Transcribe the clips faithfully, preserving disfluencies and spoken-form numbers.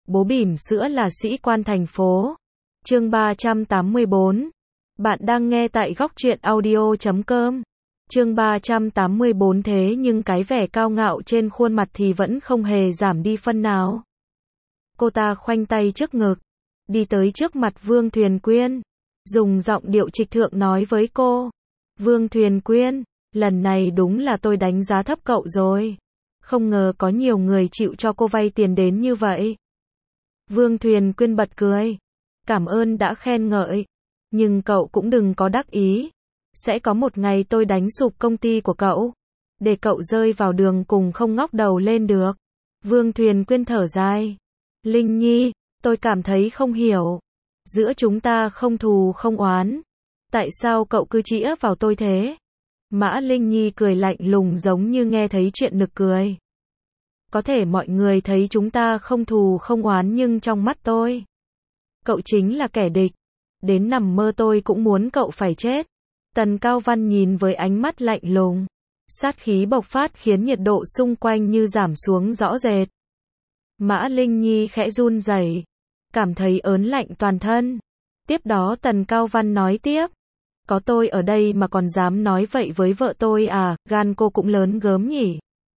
Bố bỉm sữa là sĩ quan thành phố. Chương ba trăm tám mươi bốn. Bạn đang nghe tại góc truyện audio chấm com. Chương ba trăm tám mươi bốn. Thế nhưng cái vẻ cao ngạo trên khuôn mặt thì vẫn không hề giảm đi phân nào. Cô ta khoanh tay trước ngực, đi tới trước mặt Vương Thuyền Quyên, dùng giọng điệu trịch thượng nói với cô. Vương Thuyền Quyên, lần này đúng là tôi đánh giá thấp cậu rồi. Không ngờ có nhiều người chịu cho cô vay tiền đến như vậy. Vương Thuyền Quyên bật cười. Cảm ơn đã khen ngợi. Nhưng cậu cũng đừng có đắc ý. Sẽ có một ngày tôi đánh sụp công ty của cậu. Để cậu rơi vào đường cùng không ngóc đầu lên được. Vương Thuyền Quyên thở dài. Linh Nhi, tôi cảm thấy không hiểu. Giữa chúng ta không thù không oán. Tại sao cậu cứ chĩa vào tôi thế? Mã Linh Nhi cười lạnh lùng giống như nghe thấy chuyện nực cười. Có thể mọi người thấy chúng ta không thù không oán nhưng trong mắt tôi, cậu chính là kẻ địch. Đến nằm mơ tôi cũng muốn cậu phải chết. Tần Cao Văn nhìn với ánh mắt lạnh lùng. Sát khí bộc phát khiến nhiệt độ xung quanh như giảm xuống rõ rệt. Mã Linh Nhi khẽ run rẩy, cảm thấy ớn lạnh toàn thân. Tiếp đó Tần Cao Văn nói tiếp. Có tôi ở đây mà còn dám nói vậy với vợ tôi à, gan cô cũng lớn gớm nhỉ.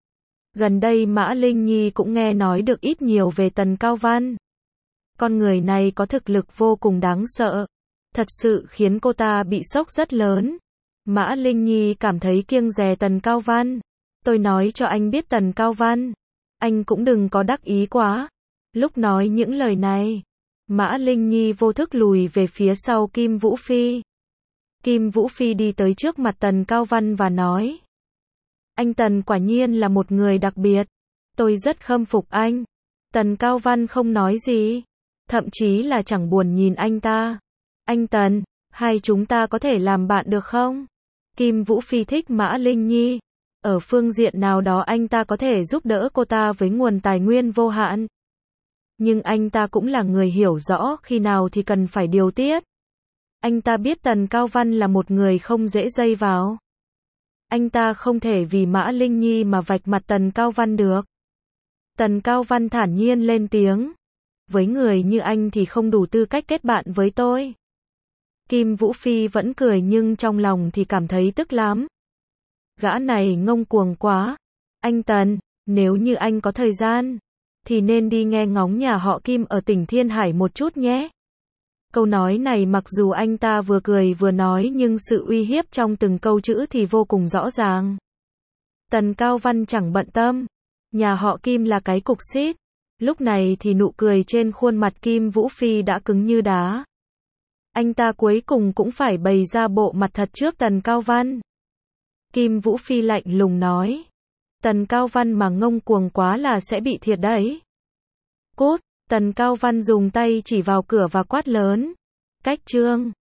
Gần đây Mã Linh Nhi cũng nghe nói được ít nhiều về Tần Cao Văn. Con người này có thực lực vô cùng đáng sợ. Thật sự khiến cô ta bị sốc rất lớn. Mã Linh Nhi cảm thấy kiêng dè Tần Cao Văn. Tôi nói cho anh biết Tần Cao Văn, anh cũng đừng có đắc ý quá. Lúc nói những lời này, Mã Linh Nhi vô thức lùi về phía sau Kim Vũ Phi. Kim Vũ Phi đi tới trước mặt Tần Cao Văn và nói. Anh Tần quả nhiên là một người đặc biệt. Tôi rất khâm phục anh. Tần Cao Văn không nói gì. Thậm chí là chẳng buồn nhìn anh ta. Anh Tần, hai chúng ta có thể làm bạn được không? Kim Vũ Phi thích Mã Linh Nhi. Ở phương diện nào đó anh ta có thể giúp đỡ cô ta với nguồn tài nguyên vô hạn. Nhưng anh ta cũng là người hiểu rõ khi nào thì cần phải điều tiết. Anh ta biết Tần Cao Văn là một người không dễ dây vào. Anh ta không thể vì Mã Linh Nhi mà vạch mặt Tần Cao Văn được. Tần Cao Văn thản nhiên lên tiếng. Với người như anh thì không đủ tư cách kết bạn với tôi. Kim Vũ Phi vẫn cười nhưng trong lòng thì cảm thấy tức lắm. Gã này ngông cuồng quá. Anh Tần, nếu như anh có thời gian, thì nên đi nghe ngóng nhà họ Kim ở tỉnh Thiên Hải một chút nhé. Câu nói này mặc dù anh ta vừa cười vừa nói nhưng sự uy hiếp trong từng câu chữ thì vô cùng rõ ràng. Tần Cao Văn chẳng bận tâm. Nhà họ Kim là cái cục xít. Lúc này thì nụ cười trên khuôn mặt Kim Vũ Phi đã cứng như đá. Anh ta cuối cùng cũng phải bày ra bộ mặt thật trước Tần Cao Văn. Kim Vũ Phi lạnh lùng nói. Tần Cao Văn mà ngông cuồng quá là sẽ bị thiệt đấy. Cút, Tần Cao Văn dùng tay chỉ vào cửa và quát lớn. Cách chương.